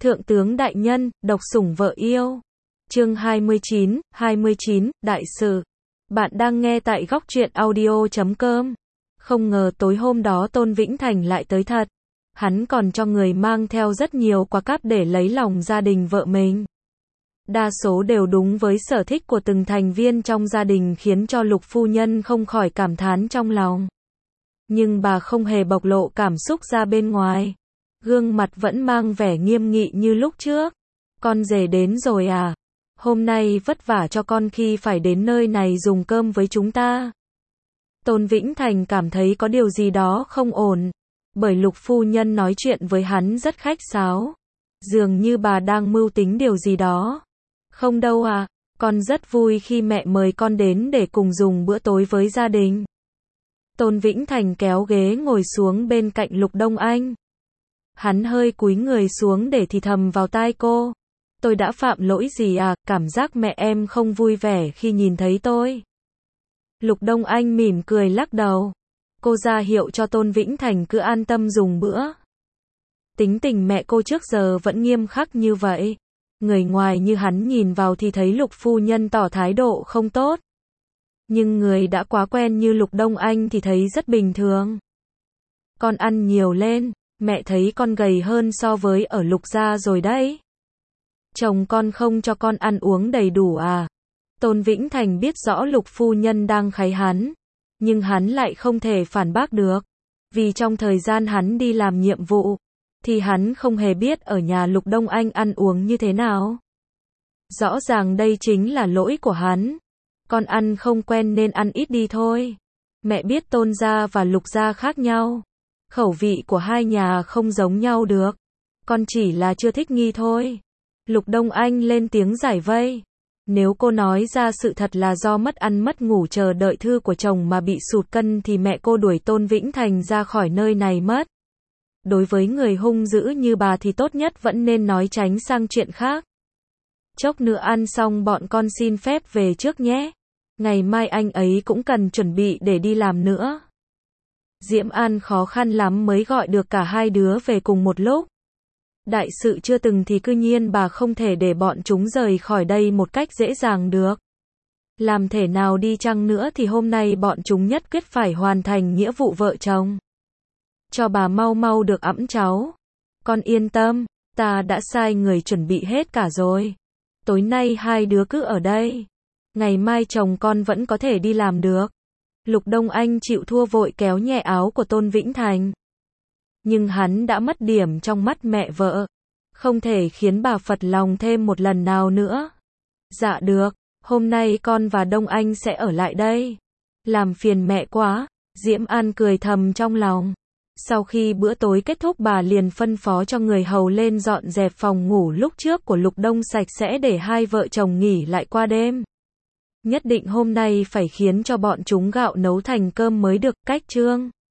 Thượng tướng đại nhân, độc sủng vợ yêu. Chương 29, đại sự. Bạn đang nghe tại góc truyện audio.com. Không ngờ tối hôm đó Tôn Vĩnh Thành lại tới thật. Hắn còn cho người mang theo rất nhiều quà cáp để lấy lòng gia đình vợ mình. Đa số đều đúng với sở thích của từng thành viên trong gia đình khiến cho Lục phu nhân không khỏi cảm thán trong lòng. Nhưng bà không hề bộc lộ cảm xúc ra bên ngoài. Gương mặt vẫn mang vẻ nghiêm nghị như lúc trước. Con rể đến rồi à? Hôm nay vất vả cho con khi phải đến nơi này dùng cơm với chúng ta. Tôn Vĩnh Thành cảm thấy có điều gì đó không ổn. Bởi Lục phu nhân nói chuyện với hắn rất khách sáo. Dường như bà đang mưu tính điều gì đó. Không đâu à, con rất vui khi mẹ mời con đến để cùng dùng bữa tối với gia đình. Tôn Vĩnh Thành kéo ghế ngồi xuống bên cạnh Lục Đông Anh. Hắn hơi cúi người xuống để thì thầm vào tai cô. Tôi đã phạm lỗi gì à, cảm giác mẹ em không vui vẻ khi nhìn thấy tôi. Lục Đông Anh mỉm cười lắc đầu. Cô ra hiệu cho Tôn Vĩnh Thành cứ an tâm dùng bữa. Tính tình mẹ cô trước giờ vẫn nghiêm khắc như vậy. Người ngoài như hắn nhìn vào thì thấy Lục phu nhân tỏ thái độ không tốt. Nhưng người đã quá quen như Lục Đông Anh thì thấy rất bình thường. Con ăn nhiều lên, mẹ thấy con gầy hơn so với ở Lục gia rồi đấy. Chồng con không cho con ăn uống đầy đủ à? Tôn Vĩnh Thành biết rõ Lục phu nhân đang kháy hắn, nhưng hắn lại không thể phản bác được. Vì trong thời gian hắn đi làm nhiệm vụ, thì hắn không hề biết ở nhà Lục Đông Anh ăn uống như thế nào. Rõ ràng đây chính là lỗi của hắn. Con ăn không quen nên ăn ít đi thôi. Mẹ biết Tôn gia và Lục gia khác nhau. Khẩu vị của hai nhà không giống nhau được. Con chỉ là chưa thích nghi thôi. Lục Đông Anh lên tiếng giải vây. Nếu cô nói ra sự thật là do mất ăn mất ngủ chờ đợi thư của chồng mà bị sụt cân thì mẹ cô đuổi Tôn Vĩnh Thành ra khỏi nơi này mất. Đối với người hung dữ như bà thì tốt nhất vẫn nên nói tránh sang chuyện khác. Chốc nữa ăn xong bọn con xin phép về trước nhé. Ngày mai anh ấy cũng cần chuẩn bị để đi làm nữa. Diễm An khó khăn lắm mới gọi được cả hai đứa về cùng một lúc. Đại sự chưa từng thì cư nhiên bà không thể để bọn chúng rời khỏi đây một cách dễ dàng được. Làm thể nào đi chăng nữa thì hôm nay bọn chúng nhất quyết phải hoàn thành nghĩa vụ vợ chồng. Cho bà mau mau được ẵm cháu. Con yên tâm, ta đã sai người chuẩn bị hết cả rồi. Tối nay hai đứa cứ ở đây. Ngày mai chồng con vẫn có thể đi làm được. Lục Đông Anh chịu thua vội kéo nhẹ áo của Tôn Vĩnh Thành. Nhưng hắn đã mất điểm trong mắt mẹ vợ. Không thể khiến bà phật lòng thêm một lần nào nữa. Dạ được, hôm nay con và Đông Anh sẽ ở lại đây. Làm phiền mẹ quá, Diễm An cười thầm trong lòng. Sau khi bữa tối kết thúc bà liền phân phó cho người hầu lên dọn dẹp phòng ngủ lúc trước của Lục Đông sạch sẽ để hai vợ chồng nghỉ lại qua đêm. Nhất định hôm nay phải khiến cho bọn chúng gạo nấu thành cơm mới được. Cách chương